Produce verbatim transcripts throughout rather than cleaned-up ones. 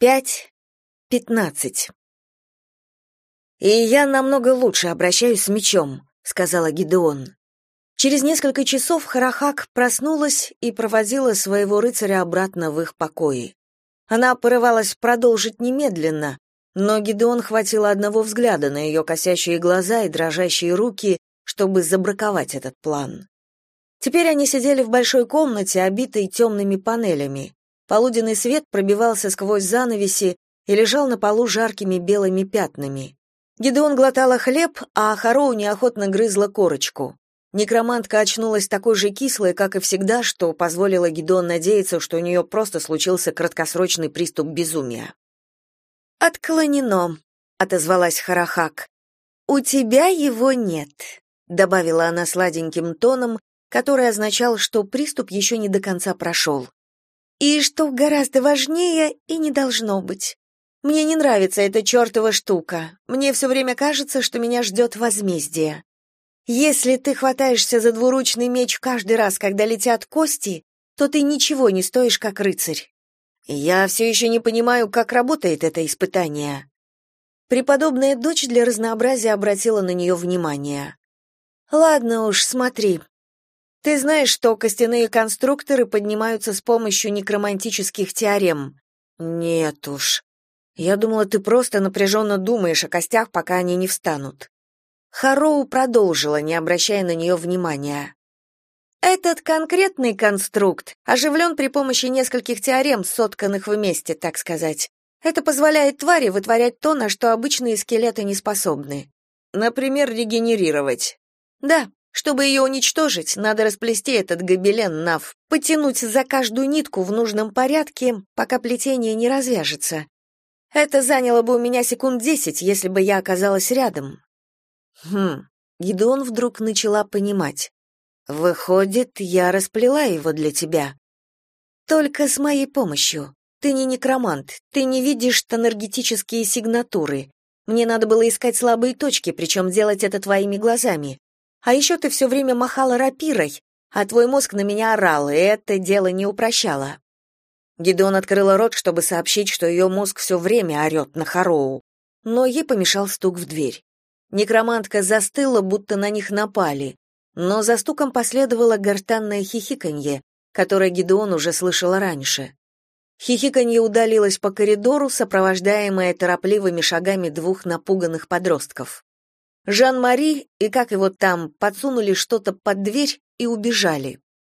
пять, пятнадцать. «И я намного лучше обращаюсь с мечом», — сказала Гидеон. Через несколько часов Харахак проснулась и проводила своего рыцаря обратно в их покои. Она порывалась продолжить немедленно, но Гидеон хватило одного взгляда на ее косящие глаза и дрожащие руки, чтобы забраковать этот план. Теперь они сидели в большой комнате, обитой темными панелями. Полуденный свет пробивался сквозь занавеси и лежал на полу жаркими белыми пятнами. Гидеон глотала хлеб, а Хароу неохотно грызла корочку. Некромантка очнулась такой же кислой, как и всегда, что позволило Гидеон надеяться, что у нее просто случился краткосрочный приступ безумия. «Отклонено», — отозвалась Харахак. «У тебя его нет», — добавила она сладеньким тоном, который означал, что приступ еще не до конца прошел. «И что гораздо важнее, и не должно быть. Мне не нравится эта чертова штука. Мне все время кажется, что меня ждет возмездие. Если ты хватаешься за двуручный меч каждый раз, когда летят кости, то ты ничего не стоишь как рыцарь. Я все еще не понимаю, как работает это испытание». Преподобная дочь для разнообразия обратила на нее внимание. «Ладно уж, смотри. Ты знаешь, что костяные конструкторы поднимаются с помощью некромантических теорем?» «Нет уж. Я думала, ты просто напряженно думаешь о костях, пока они не встанут». Хароу продолжила, не обращая на нее внимания. Этот конкретный конструкт оживлен при помощи нескольких теорем, сотканных вместе, так сказать. Это позволяет твари вытворять то, на что обычные скелеты не способны. Например, регенерировать. Да, чтобы ее уничтожить, надо расплести этот гобелен Нав, потянуть за каждую нитку в нужном порядке, пока плетение не развяжется. Это заняло бы у меня секунд десять, если бы я оказалась рядом. Хм, Гидеон вдруг начала понимать. Выходит, я расплела его для тебя. Только с моей помощью. Ты не некромант, ты не видишь тонергетические сигнатуры. Мне надо было искать слабые точки, причем делать это твоими глазами. А еще ты все время махала рапирой, а твой мозг на меня орал, и это дело не упрощало. Гидеон открыла рот, чтобы сообщить, что ее мозг все время орет на Хароу, но ей помешал стук в дверь. Некромантка застыла, будто на них напали, но за стуком последовало гортанное хихиканье, которое Гидеон уже слышала раньше. Хихиканье удалилось по коридору, сопровождаемое торопливыми шагами двух напуганных подростков. Жан-Мари и, как его там, подсунули что-то под дверь и убежали.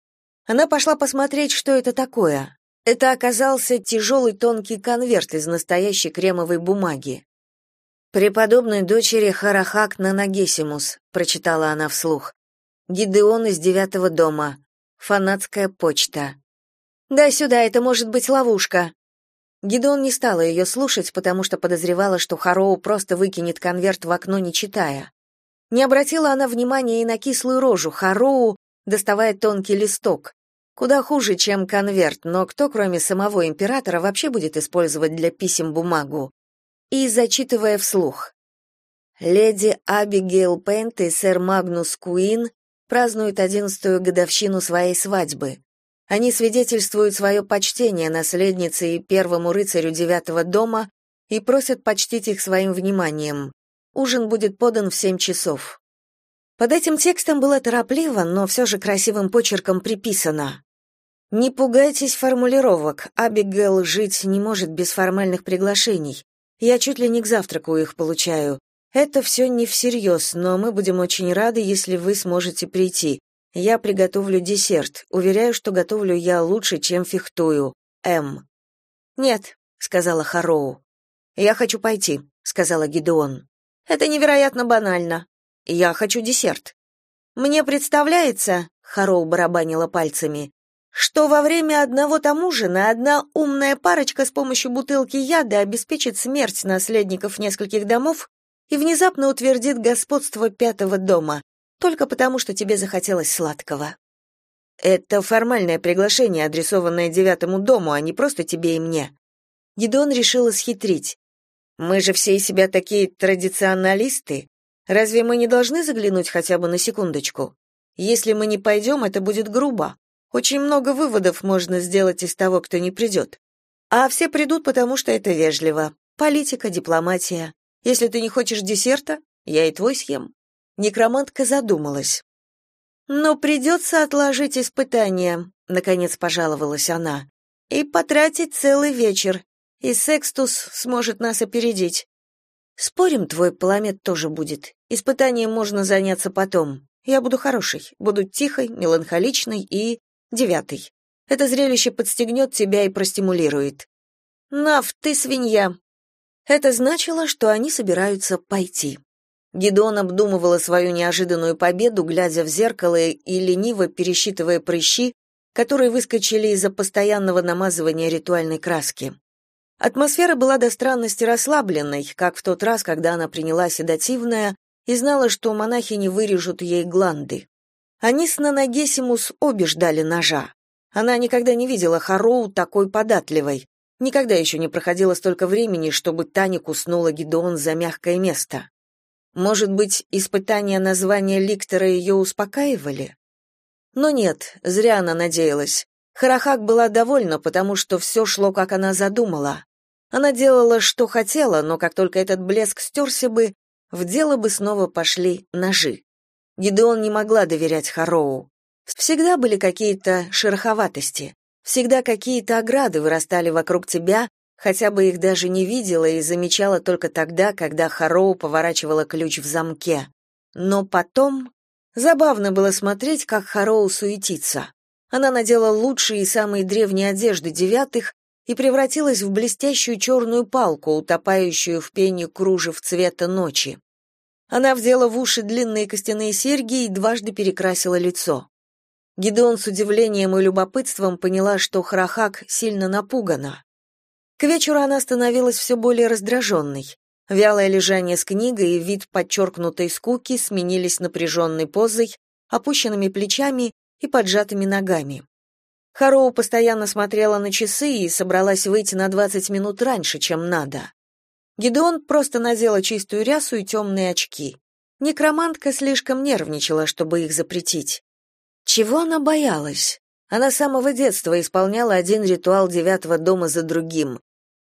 Она пошла посмотреть, что это такое. Это оказался тяжелый тонкий конверт из настоящей кремовой бумаги. «Преподобной дочери Харахак Нанагесимус», — прочитала она вслух. «Гидеон из девятого дома. Фанатская почта». «Дай сюда, это может быть ловушка». Гидеон не стала ее слушать, потому что подозревала, что Хароу просто выкинет конверт в окно, не читая. Не обратила она внимания и на кислую рожу Хароу, доставая тонкий листок. Куда хуже, чем конверт, но кто, кроме самого императора, вообще будет использовать для писем бумагу? И зачитывая вслух. Леди Абигейл Пент и сэр Магнус Куин празднуют одиннадцатую годовщину своей свадьбы. Они свидетельствуют свое почтение наследнице и первому рыцарю девятого дома и просят почтить их своим вниманием. Ужин будет подан в семь часов. Под этим текстом было торопливо, но все же красивым почерком приписано. Не пугайтесь формулировок, Абигейл жить не может без формальных приглашений. Я чуть ли не к завтраку их получаю. Это все не всерьез, но мы будем очень рады, если вы сможете прийти. Я приготовлю десерт. Уверяю, что готовлю я лучше, чем фехтую. М. Нет, сказала Хароу. Я хочу пойти, сказала Гидеон. Это невероятно банально. Я хочу десерт. Мне представляется, Хароу барабанила пальцами, что во время одного там ужина одна умная парочка с помощью бутылки яда обеспечит смерть наследников нескольких домов и внезапно утвердит господство пятого дома, только потому, что тебе захотелось сладкого. Это формальное приглашение, адресованное девятому дому, а не просто тебе и мне. Гидеон решила схитрить. Мы же все из себя такие традиционалисты. Разве мы не должны заглянуть хотя бы на секундочку? Если мы не пойдем, это будет грубо. Очень много выводов можно сделать из того, кто не придет. А все придут, потому что это вежливо. Политика, дипломатия. Если ты не хочешь десерта, я и твой съем». Некромантка задумалась. «Но придется отложить испытание», — наконец пожаловалась она, «и потратить целый вечер, и Секстус сможет нас опередить. Спорим, твой Паламет тоже будет. Испытанием можно заняться потом. Я буду хорошей, буду тихой, меланхоличной и девятой. Это зрелище подстегнет тебя и простимулирует. Нав, ты свинья». Это значило, что они собираются пойти. Гидеон обдумывала свою неожиданную победу, глядя в зеркало и лениво пересчитывая прыщи, которые выскочили из-за постоянного намазывания ритуальной краски. Атмосфера была до странности расслабленной, как в тот раз, когда она приняла седативное и знала, что монахи не вырежут ей гланды. Они с Нанагесимус обе ждали ножа. Она никогда не видела Хароу такой податливой. Никогда еще не проходило столько времени, чтобы Таня куснула Гидеон за мягкое место. Может быть, испытания названия Ликтора ее успокаивали? Но нет, зря она надеялась. Харахак была довольна, потому что все шло, как она задумала. Она делала, что хотела, но как только этот блеск стерся бы, в дело бы снова пошли ножи. Гидеон не могла доверять Хароу. Всегда были какие-то шероховатости, всегда какие-то ограды вырастали вокруг тебя, хотя бы их даже не видела и замечала только тогда, когда Хароу поворачивала ключ в замке. Но потом забавно было смотреть, как Хароу суетится. Она надела лучшие и самые древние одежды девятых и превратилась в блестящую черную палку, утопающую в пене кружев цвета ночи. Она вдела в уши длинные костяные серьги и дважды перекрасила лицо. Гидеон с удивлением и любопытством поняла, что Харахак сильно напугана. К вечеру она становилась все более раздраженной. Вялое лежание с книгой и вид подчеркнутой скуки сменились напряженной позой, опущенными плечами и поджатыми ногами. Хароу постоянно смотрела на часы и собралась выйти на двадцать минут раньше, чем надо. Гидеон просто надела чистую рясу и темные очки. Некромантка слишком нервничала, чтобы их запретить. Чего она боялась? Она с самого детства исполняла один ритуал девятого дома за другим.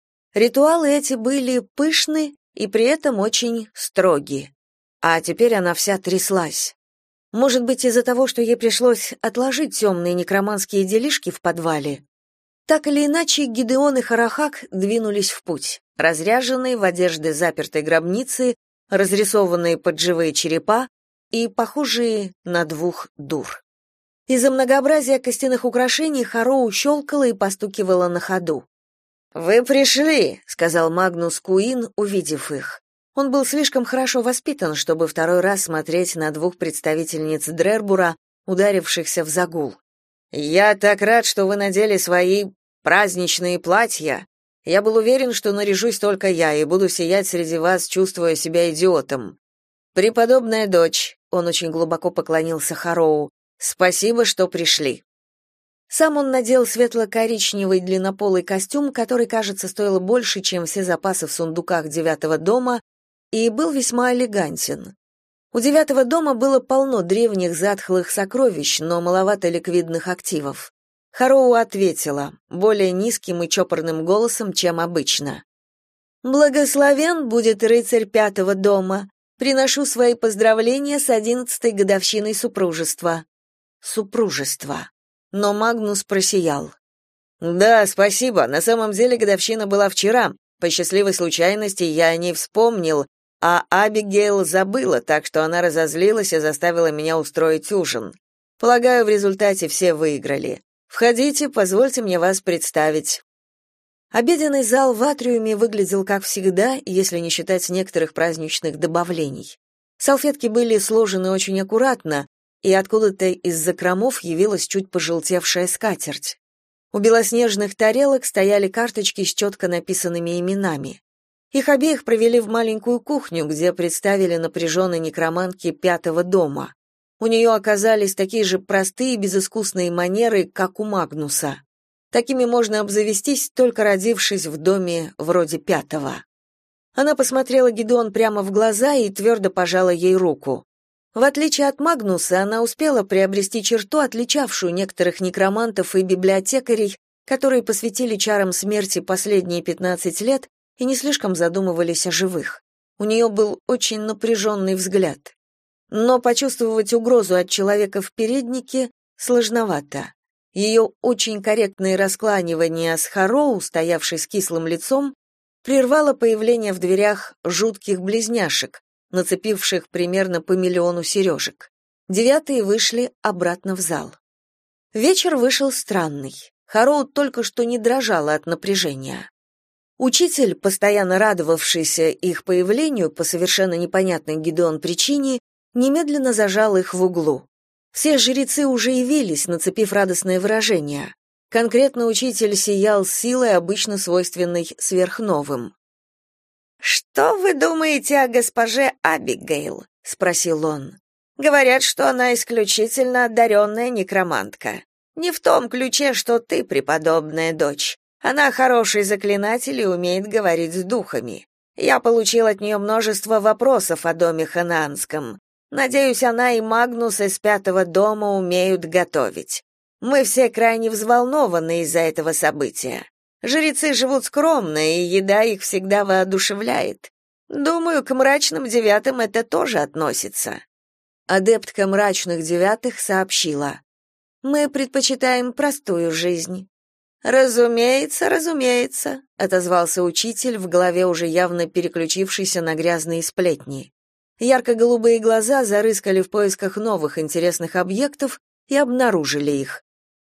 Ритуалы эти были пышны и при этом очень строги. А теперь она вся тряслась. Может быть, из-за того, что ей пришлось отложить темные некроманские делишки в подвале? Так или иначе, Гидеон и Харахак двинулись в путь, разряженные в одежды запертой гробницы, разрисованные под живые черепа и похожие на двух дур. Из-за многообразия костяных украшений Хароу щелкала и постукивала на ходу. «Вы пришли», — сказал Магнус Куин, увидев их. Он был слишком хорошо воспитан, чтобы второй раз смотреть на двух представительниц Дрербура, ударившихся в загул. «Я так рад, что вы надели свои праздничные платья. Я был уверен, что наряжусь только я и буду сиять среди вас, чувствуя себя идиотом. Преподобная дочь», — он очень глубоко поклонился Хароу, — «спасибо, что пришли». Сам он надел светло-коричневый длиннополый костюм, который, кажется, стоил больше, чем все запасы в сундуках девятого дома, и был весьма элегантен. У девятого дома было полно древних затхлых сокровищ, но маловато ликвидных активов. Хароу ответила, более низким и чопорным голосом, чем обычно. «Благословен будет рыцарь пятого дома. Приношу свои поздравления с одиннадцатой годовщиной супружества». Супружество. Но Магнус просиял. «Да, спасибо. На самом деле годовщина была вчера. По счастливой случайности я о ней вспомнил, а Абигейл забыла, так что она разозлилась и заставила меня устроить ужин. Полагаю, в результате все выиграли. Входите, позвольте мне вас представить». Обеденный зал в атриуме выглядел как всегда, если не считать некоторых праздничных добавлений. Салфетки были сложены очень аккуратно, и откуда-то из закромов явилась чуть пожелтевшая скатерть. У белоснежных тарелок стояли карточки с четко написанными именами. Их обеих провели в маленькую кухню, где представили напряженной некромантке пятого дома. У нее оказались такие же простые и безыскусные манеры, как у Магнуса. Такими можно обзавестись, только родившись в доме вроде пятого. Она посмотрела Гидеон прямо в глаза и твердо пожала ей руку. В отличие от Магнуса, она успела приобрести черту, отличавшую некоторых некромантов и библиотекарей, которые посвятили чарам смерти последние пятнадцать лет и не слишком задумывались о живых. У нее был очень напряженный взгляд. Но почувствовать угрозу от человека в переднике сложновато. Ее очень корректные раскланивания с Харроу, стоявшей с кислым лицом, прервало появление в дверях жутких близняшек, нацепивших примерно по миллиону сережек. Девятые вышли обратно в зал. Вечер вышел странный. Харроу только что не дрожала от напряжения. Учитель, постоянно радовавшийся их появлению по совершенно непонятной Гидеон причине, немедленно зажал их в углу. Все жрецы уже явились, нацепив радостное выражение. Конкретно учитель сиял силой, обычно свойственной сверхновым. «Что вы думаете о госпоже Абигейл?» — спросил он. «Говорят, что она исключительно одаренная некромантка. Не в том ключе, что ты, преподобная дочь. Она хороший заклинатель и умеет говорить с духами. Я получил от нее множество вопросов о доме ханаанском. Надеюсь, она и Магнус из пятого дома умеют готовить. Мы все крайне взволнованы из-за этого события. Жрецы живут скромно, и еда их всегда воодушевляет. Думаю, к мрачным девятым это тоже относится». Адептка мрачных девятых сообщила: «Мы предпочитаем простую жизнь». «Разумеется, разумеется», — отозвался учитель, в голове уже явно переключившийся на грязные сплетни. Ярко-голубые глаза зарыскали в поисках новых интересных объектов и обнаружили их.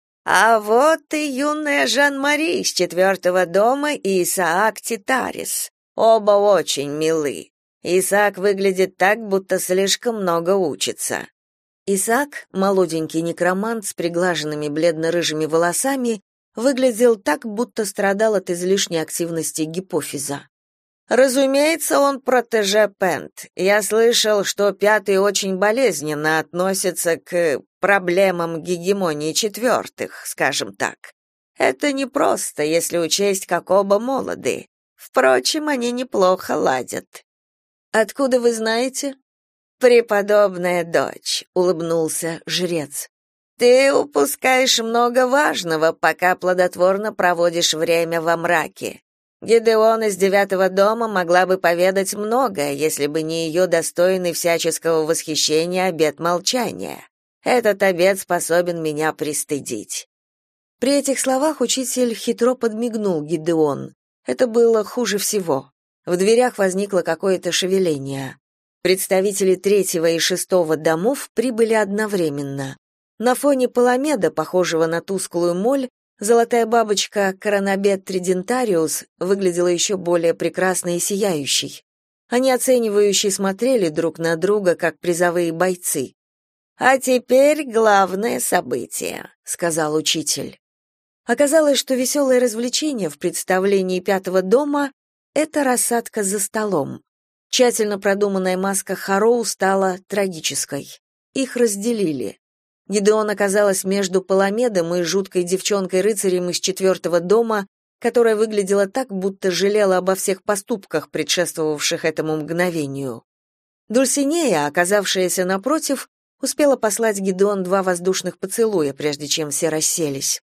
«А вот и юная Жан-Мари из четвертого дома и Исаак Титарис. Оба очень милы. Исаак выглядит так, будто слишком много учится». Исаак, молоденький некромант с приглаженными бледно-рыжими волосами, выглядел так, будто страдал от излишней активности гипофиза. «Разумеется, он протеже Пент. Я слышал, что пятый очень болезненно относится к проблемам гегемонии четвертых, скажем так. Это непросто, если учесть, как оба молоды. Впрочем, они неплохо ладят». «Откуда вы знаете?» «Преподобная дочь», — улыбнулся жрец. «Ты упускаешь много важного, пока плодотворно проводишь время во мраке. Гидеон из девятого дома могла бы поведать многое, если бы не ее достойный всяческого восхищения обет молчания. Этот обет способен меня пристыдить». При этих словах учитель хитро подмигнул Гидеон. Это было хуже всего. В дверях возникло какое-то шевеление. Представители третьего и шестого домов прибыли одновременно. На фоне Паламеда, похожего на тусклую моль, золотая бабочка Коронабет Тридентариус выглядела еще более прекрасной и сияющей. Они оценивающе смотрели друг на друга, как призовые бойцы. «А теперь главное событие», — сказал учитель. Оказалось, что веселое развлечение в представлении пятого дома — это рассадка за столом. Тщательно продуманная маска Харроу стала трагической. Их разделили. Гидеон оказалась между Паламедом и жуткой девчонкой-рыцарем из четвертого дома, которая выглядела так, будто жалела обо всех поступках, предшествовавших этому мгновению. Дульсинея, оказавшаяся напротив, успела послать Гидеон два воздушных поцелуя, прежде чем все расселись.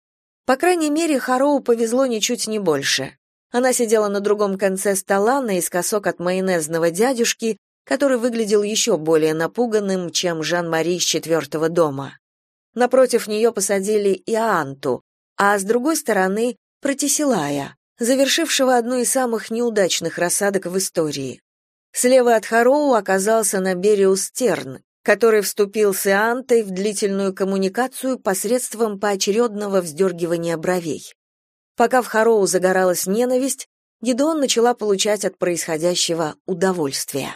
По крайней мере, Харроу повезло ничуть не больше. Она сидела на другом конце стола, наискосок от майонезного дядюшки, который выглядел еще более напуганным, чем Жан-Мари из четвертого дома. Напротив нее посадили Иоанту, а с другой стороны — Протисилая, завершившего одну из самых неудачных рассадок в истории. Слева от Харроу оказался Набериус Терн, который вступил с Иоантой в длительную коммуникацию посредством поочередного вздергивания бровей. Пока в Харроу загоралась ненависть, Гидеон начала получать от происходящего удовольствие.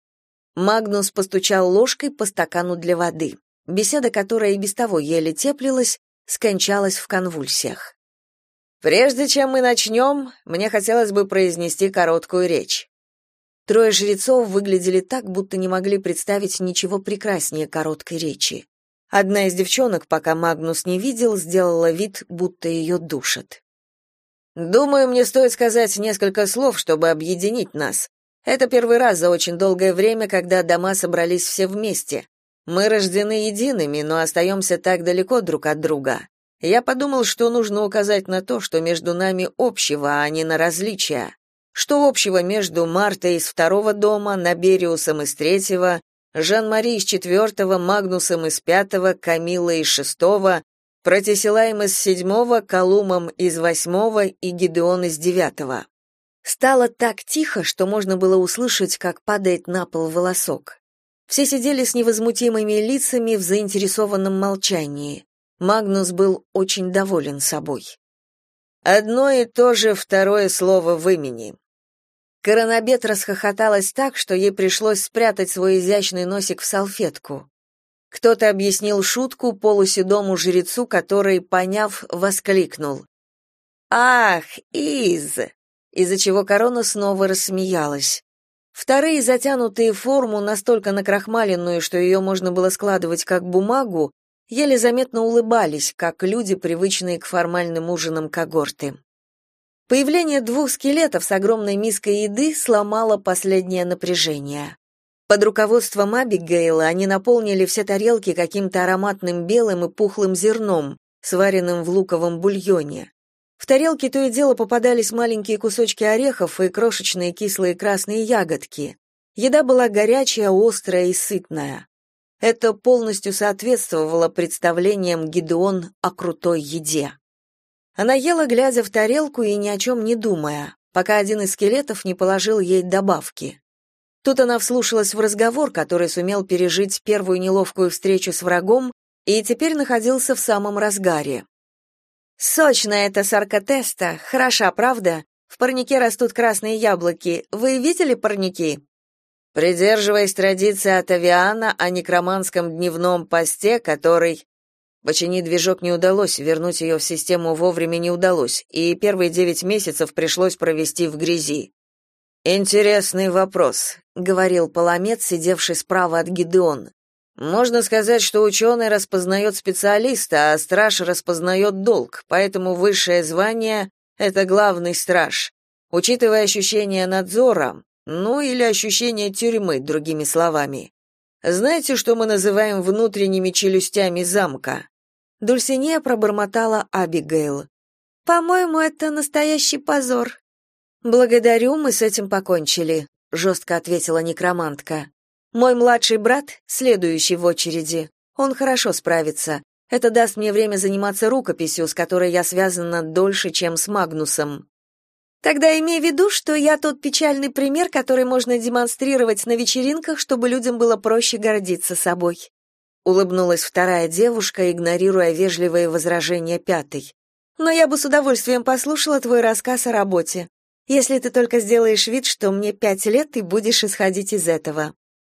Магнус постучал ложкой по стакану для воды. Беседа, которая и без того еле теплилась, скончалась в конвульсиях. «Прежде чем мы начнем, мне хотелось бы произнести короткую речь». Трое жрецов выглядели так, будто не могли представить ничего прекраснее короткой речи. Одна из девчонок, пока Магнус не видел, сделала вид, будто ее душат. «Думаю, мне стоит сказать несколько слов, чтобы объединить нас. Это первый раз за очень долгое время, когда дома собрались все вместе. Мы рождены едиными, но остаемся так далеко друг от друга. Я подумал, что нужно указать на то, что между нами общего, а не на различия. Что общего между Мартой из второго дома, Набериусом из третьего, Жан-Мари из четвертого, Магнусом из пятого, Камиллой из шестого, Протисилаем из седьмого, Колумом из восьмого и Гидеон из девятого. Стало так тихо, что можно было услышать, как падает на пол волосок. Все сидели с невозмутимыми лицами в заинтересованном молчании. Магнус был очень доволен собой. Одно и то же второе слово в имени. Коронабет расхохоталась так, что ей пришлось спрятать свой изящный носик в салфетку. Кто-то объяснил шутку полуседому жрецу, который, поняв, воскликнул: «Ах, из!», из-за чего корона снова рассмеялась. Вторые, затянутые в форму, настолько накрахмаленную, что ее можно было складывать как бумагу, еле заметно улыбались, как люди, привычные к формальным ужинам когорты. Появление двух скелетов с огромной миской еды сломало последнее напряжение. Под руководством Абигейл они наполнили все тарелки каким-то ароматным белым и пухлым зерном, сваренным в луковом бульоне. В тарелки то и дело попадались маленькие кусочки орехов и крошечные кислые красные ягодки. Еда была горячая, острая и сытная. Это полностью соответствовало представлениям Гидеон о крутой еде. Она ела, глядя в тарелку и ни о чем не думая, пока один из скелетов не положил ей добавки. Тут она вслушалась в разговор, который сумел пережить первую неловкую встречу с врагом и теперь находился в самом разгаре. «Сочная эта саркотеста, хороша, правда? В парнике растут красные яблоки. Вы видели парники?» Придерживаясь традиции от Авиана о некроманском дневном посте, который... Починить движок не удалось, вернуть ее в систему вовремя не удалось, и первые девять месяцев пришлось провести в грязи. «Интересный вопрос», — говорил Паламет, сидевший справа от Гидеон. «Можно сказать, что ученый распознает специалиста, а страж распознает долг, поэтому высшее звание — это главный страж. Учитывая ощущение надзора, ну или ощущение тюрьмы, другими словами. Знаете, что мы называем внутренними челюстями замка?» Дульсинея пробормотала Абигейл. «По-моему, это настоящий позор». «Благодарю, мы с этим покончили», — жестко ответила некромантка. «Мой младший брат, следующий в очереди. Он хорошо справится. Это даст мне время заниматься рукописью, с которой я связана дольше, чем с Магнусом». «Тогда имей в виду, что я тот печальный пример, который можно демонстрировать на вечеринках, чтобы людям было проще гордиться собой», — улыбнулась вторая девушка, игнорируя вежливые возражения пятой. «Но я бы с удовольствием послушала твой рассказ о работе, если ты только сделаешь вид, что мне пять лет и будешь исходить из этого».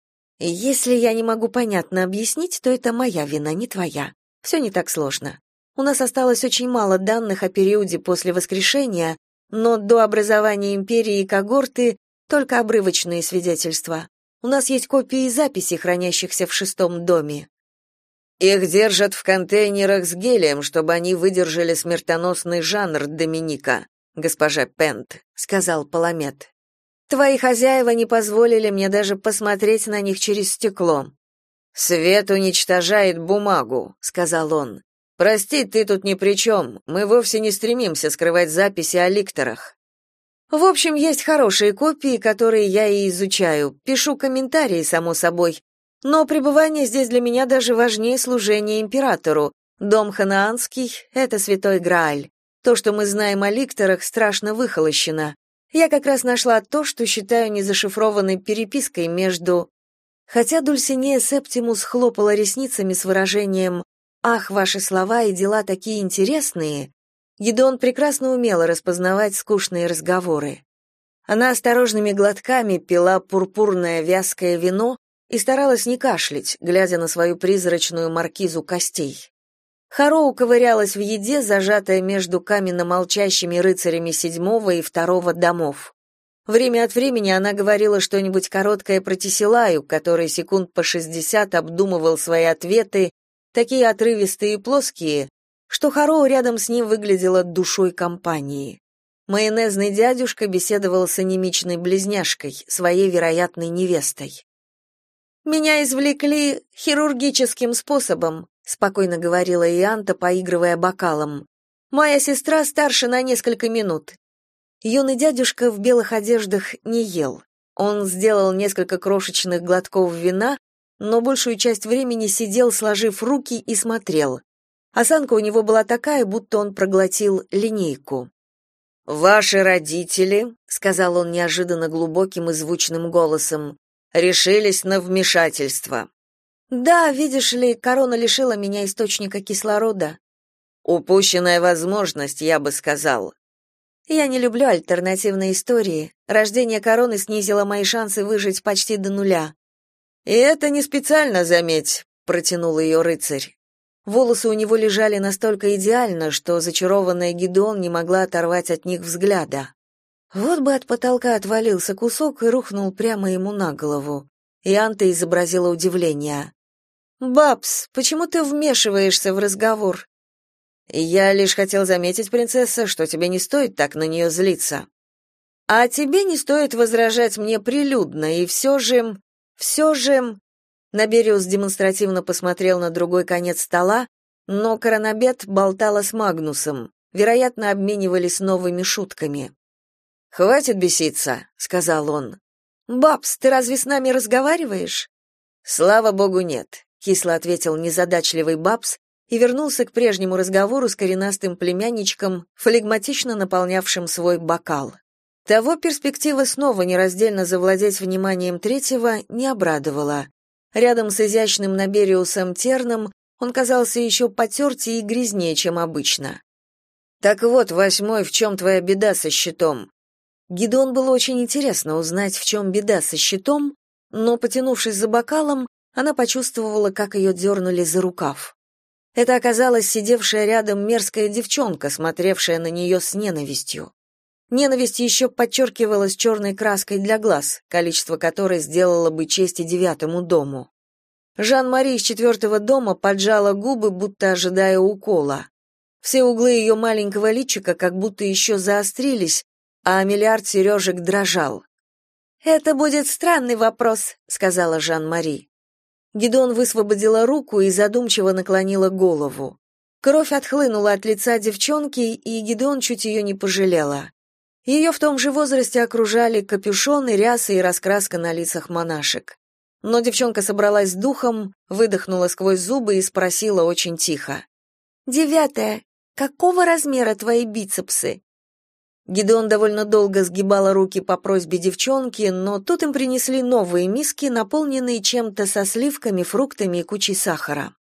«Если я не могу понятно объяснить, то это моя вина, не твоя. Все не так сложно. У нас осталось очень мало данных о периоде после воскрешения, но до образования империи и когорты только обрывочные свидетельства. У нас есть копии записей, хранящихся в шестом доме». «Их держат в контейнерах с гелием, чтобы они выдержали смертоносный жанр Доминика, госпожа Пент», — сказал Паламет. «Твои хозяева не позволили мне даже посмотреть на них через стекло». «Свет уничтожает бумагу», — сказал он. «Прости, ты тут ни при чем. Мы вовсе не стремимся скрывать записи о ликторах». «В общем, есть хорошие копии, которые я и изучаю. Пишу комментарии, само собой. Но пребывание здесь для меня даже важнее служения императору. Дом ханаанский — это святой Грааль. То, что мы знаем о ликторах, страшно выхолощено. Я как раз нашла то, что считаю незашифрованной перепиской между...» Хотя Дульсинея Септимус хлопала ресницами с выражением «Ах, ваши слова и дела такие интересные», Гидеон прекрасно умела распознавать скучные разговоры. Она осторожными глотками пила пурпурное вязкое вино и старалась не кашлять, глядя на свою призрачную маркизу костей. Хароу ковырялась в еде, зажатая между каменно-молчащими рыцарями седьмого и второго домов. Время от времени она говорила что-нибудь короткое про Тесилаю, который секунд по шестьдесят обдумывал свои ответы, такие отрывистые и плоские, что Хароу рядом с ним выглядела душой компании. Майонезный дядюшка беседовал с анемичной близняшкой, своей вероятной невестой. Меня извлекли хирургическим способом, спокойно говорила Ианта, поигрывая бокалом. Моя сестра старше на несколько минут. Юный дядюшка в белых одеждах не ел. Он сделал несколько крошечных глотков вина, но большую часть времени сидел, сложив руки, и смотрел. Осанка у него была такая, будто он проглотил линейку. «Ваши родители», — сказал он неожиданно глубоким и звучным голосом, — «решились на вмешательство». «Да, видишь ли, корона лишила меня источника кислорода». «Упущенная возможность, я бы сказал». «Я не люблю альтернативные истории. Рождение короны снизило мои шансы выжить почти до нуля». «И это не специально, заметь», — протянул ее рыцарь. Волосы у него лежали настолько идеально, что зачарованная Гидеон не могла оторвать от них взгляда. Вот бы от потолка отвалился кусок и рухнул прямо ему на голову. Ианта изобразила удивление. «Бабс, почему ты вмешиваешься в разговор?» «Я лишь хотел заметить, принцесса, что тебе не стоит так на нее злиться». «А тебе не стоит возражать мне прилюдно, и все же... все же...» Набериус демонстративно посмотрел на другой конец стола, но Коронабет болтала с Магнусом, вероятно, обменивались новыми шутками. «Хватит беситься», — сказал он. «Бабс, ты разве с нами разговариваешь?» «Слава богу, нет», — кисло ответил незадачливый Бабс и вернулся к прежнему разговору с коренастым племянничком, флегматично наполнявшим свой бокал. Того перспектива снова нераздельно завладеть вниманием третьего не обрадовала. Рядом с изящным Набериусом Терном он казался еще потертее и грязнее, чем обычно. «Так вот, восьмой, в чем твоя беда со щитом?» Гидеон было очень интересно узнать, в чем беда со щитом, но, потянувшись за бокалом, она почувствовала, как ее дернули за рукав. Это оказалась сидевшая рядом мерзкая девчонка, смотревшая на нее с ненавистью. Ненависть еще подчеркивалась черной краской для глаз, количество которой сделало бы честь и девятому дому. Жан-Мари из четвертого дома поджала губы, будто ожидая укола. Все углы ее маленького личика как будто еще заострились, а миллиард сережек дрожал. «Это будет странный вопрос», — сказала Жан-Мари. Гидеон высвободила руку и задумчиво наклонила голову. Кровь отхлынула от лица девчонки, и Гидеон чуть ее не пожалела. Ее в том же возрасте окружали капюшоны, рясы и раскраска на лицах монашек. Но девчонка собралась с духом, выдохнула сквозь зубы и спросила очень тихо. «Девятая, какого размера твои бицепсы?» Гидеон довольно долго сгибала руки по просьбе девчонки, но тут им принесли новые миски, наполненные чем-то со сливками, фруктами и кучей сахара.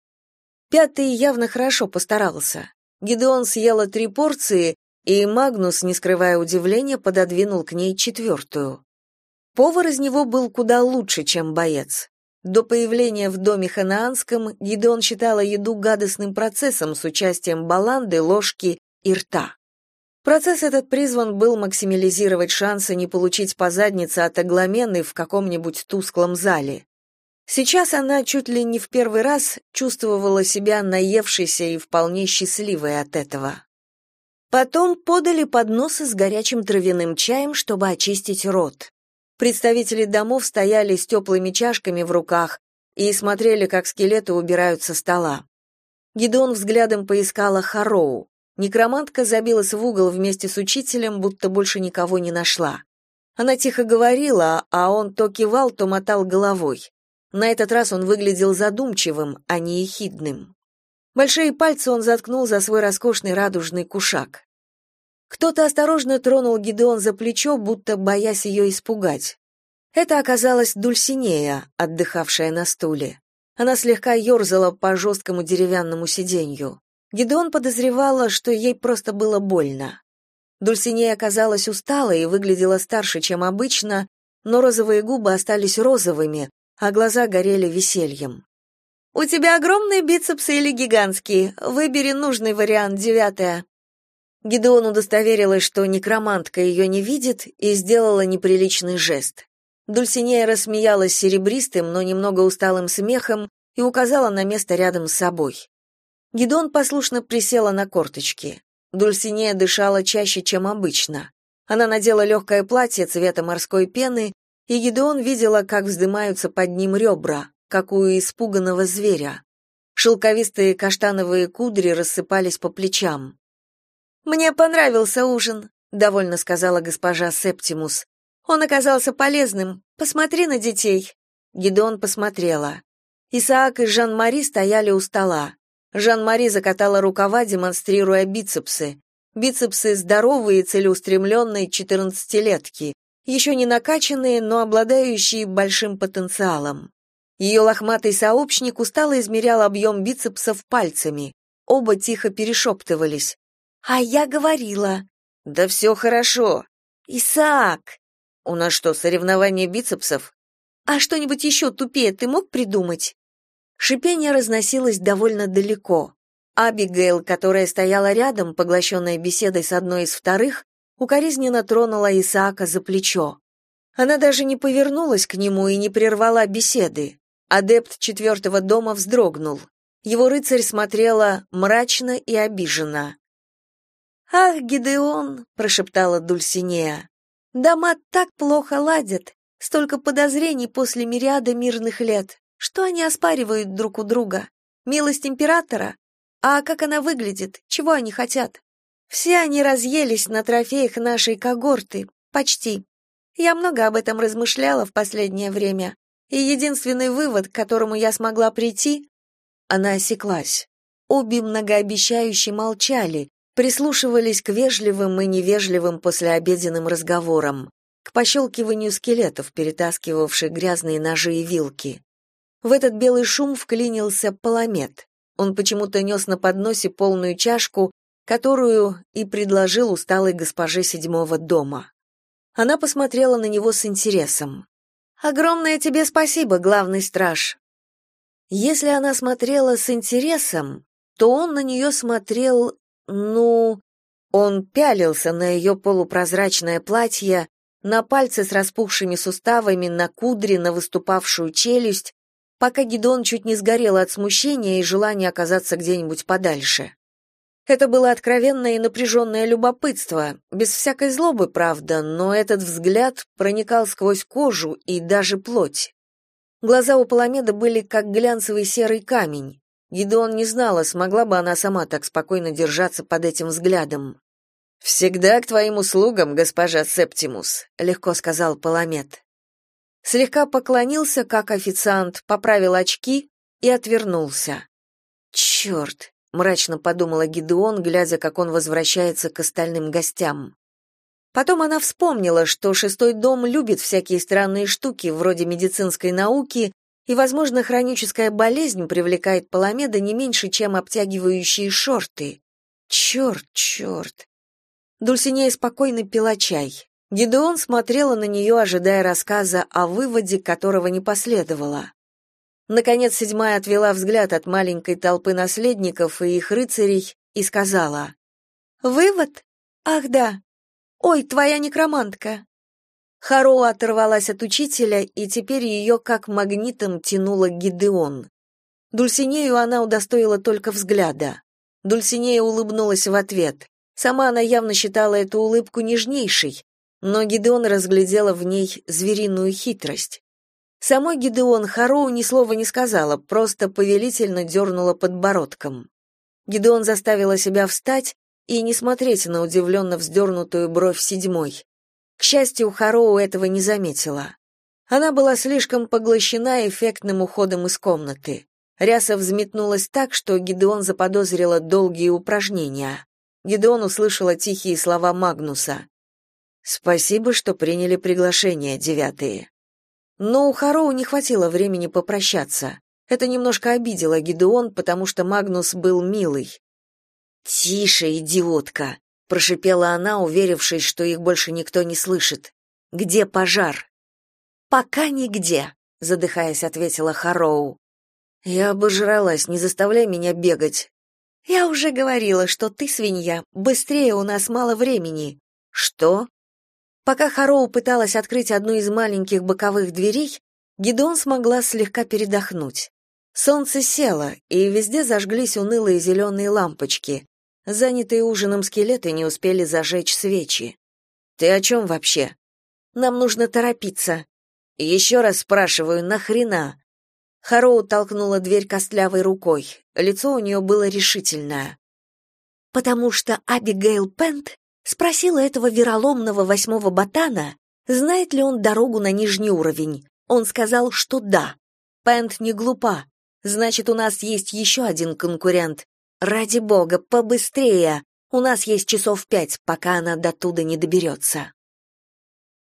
Пятый явно хорошо постарался. Гидеон съела три порции, и Магнус, не скрывая удивления, пододвинул к ней четвертую. Повар из него был куда лучше, чем боец. До появления в доме ханаанском Гидеон считала еду гадостным процессом с участием баланды, ложки и рта. Процесс этот призван был максимализировать шансы не получить по заднице от Агламены в каком-нибудь тусклом зале. Сейчас она чуть ли не в первый раз чувствовала себя наевшейся и вполне счастливой от этого. Потом подали подносы с горячим травяным чаем, чтобы очистить рот. Представители домов стояли с теплыми чашками в руках и смотрели, как скелеты убирают со стола. Гидеон взглядом поискала Хароу. Некромантка забилась в угол вместе с учителем, будто больше никого не нашла. Она тихо говорила, а он то кивал, то мотал головой. На этот раз он выглядел задумчивым, а не ехидным. Большие пальцы он заткнул за свой роскошный радужный кушак. Кто-то осторожно тронул Гидеон за плечо, будто боясь ее испугать. Это оказалась Дульсинея, отдыхавшая на стуле. Она слегка ерзала по жесткому деревянному сиденью. Гидеон подозревала, что ей просто было больно. Дульсинея оказалась усталой и выглядела старше, чем обычно, но розовые губы остались розовыми, а глаза горели весельем. «У тебя огромные бицепсы или гигантские? Выбери нужный вариант, девятая». Гидеон удостоверилась, что некромантка ее не видит, и сделала неприличный жест. Дульсинея рассмеялась серебристым, но немного усталым смехом и указала на место рядом с собой. Гидеон послушно присела на корточки. Дульсинея дышала чаще, чем обычно. Она надела легкое платье цвета морской пены и Гидеон видела, как вздымаются под ним ребра, как у испуганного зверя. Шелковистые каштановые кудри рассыпались по плечам. «Мне понравился ужин», — довольно сказала госпожа Септимус. «Он оказался полезным. Посмотри на детей». Гидеон посмотрела. Исаак и Жан-Мари стояли у стола. Жан-Мари закатала рукава, демонстрируя бицепсы. Бицепсы здоровые, целеустремленные четырнадцатилетки, еще не накачанные, но обладающие большим потенциалом. Ее лохматый сообщник устало измерял объем бицепсов пальцами. Оба тихо перешептывались. «А я говорила». «Да все хорошо». «Исаак!» «У нас что, соревнование бицепсов?» «А что-нибудь еще тупее ты мог придумать?» Шипение разносилось довольно далеко. Абигейл, которая стояла рядом, поглощенная беседой с одной из вторых, укоризненно тронула Исаака за плечо. Она даже не повернулась к нему и не прервала беседы. Адепт четвертого дома вздрогнул. Его рыцарь смотрела мрачно и обиженно. «Ах, Гидеон!» — прошептала Дульсинея. «Дома так плохо ладят, столько подозрений после мириада мирных лет. Что они оспаривают друг у друга? Милость императора? А как она выглядит? Чего они хотят? Все они разъелись на трофеях нашей когорты, почти. Я много об этом размышляла в последнее время, и единственный вывод, к которому я смогла прийти...» Она осеклась. Обе многообещающе молчали, прислушивались к вежливым и невежливым послеобеденным разговорам, к пощелкиванию скелетов, перетаскивавших грязные ножи и вилки. В этот белый шум вклинился Паламет. Он почему-то нес на подносе полную чашку, которую и предложил усталой госпоже седьмого дома. Она посмотрела на него с интересом. «Огромное тебе спасибо, главный страж». Если она смотрела с интересом, то он на нее смотрел, ну... Он пялился на ее полупрозрачное платье, на пальцы с распухшими суставами, на кудри, на выступавшую челюсть, пока Гидеон чуть не сгорел от смущения и желания оказаться где-нибудь подальше. Это было откровенное и напряженное любопытство, без всякой злобы, правда, но этот взгляд проникал сквозь кожу и даже плоть. Глаза у Паламеда были как глянцевый серый камень. Гидеон не знала, смогла бы она сама так спокойно держаться под этим взглядом. «Всегда к твоим услугам, госпожа Септимус», — легко сказал Паламед. Слегка поклонился, как официант, поправил очки и отвернулся. «Черт!» — мрачно подумала Гидеон, глядя, как он возвращается к остальным гостям. Потом она вспомнила, что шестой дом любит всякие странные штуки, вроде медицинской науки, и, возможно, хроническая болезнь привлекает Паламеда не меньше, чем обтягивающие шорты. Черт, черт! Дульсинея спокойно пила чай. Гидеон смотрела на нее, ожидая рассказа о выводе, которого не последовало. Наконец седьмая отвела взгляд от маленькой толпы наследников и их рыцарей и сказала: «Вывод? Ах да! Ой, твоя некромантка!» Хароу оторвалась от учителя, и теперь ее как магнитом тянуло к Гидеон. Дульсинею она удостоила только взгляда. Дульсинея улыбнулась в ответ. Сама она явно считала эту улыбку нежнейшей, но Гидеон разглядела в ней звериную хитрость. Самой Гидеон Хароу ни слова не сказала, просто повелительно дернула подбородком. Гидеон заставила себя встать и не смотреть на удивленно вздернутую бровь седьмой. К счастью, Хароу этого не заметила. Она была слишком поглощена эффектным уходом из комнаты. Ряса взметнулась так, что Гидеон заподозрила долгие упражнения. Гидеон услышала тихие слова Магнуса. «Спасибо, что приняли приглашение, девятые». Но у Хароу не хватило времени попрощаться. Это немножко обидело Гидеон, потому что Магнус был милый. «Тише, идиотка!» — прошипела она, уверившись, что их больше никто не слышит. «Где пожар?» «Пока нигде», — задыхаясь, ответила Хароу. «Я обожралась, не заставляй меня бегать». «Я уже говорила, что ты свинья, быстрее, у нас мало времени». «Что?» Пока Хароу пыталась открыть одну из маленьких боковых дверей, Гидеон смогла слегка передохнуть. Солнце село, и везде зажглись унылые зеленые лампочки. Занятые ужином скелеты не успели зажечь свечи. «Ты о чем вообще?» «Нам нужно торопиться». Еще раз спрашиваю, нахрена? Хароу толкнула дверь костлявой рукой. Лицо у нее было решительное. Потому что Абигейл Пент спросила этого вероломного восьмого ботана, знает ли он дорогу на нижний уровень. Он сказал, что да. Пент не глупа. Значит, у нас есть еще один конкурент. Ради бога, побыстрее. У нас есть часов пять, пока она до туда не доберется.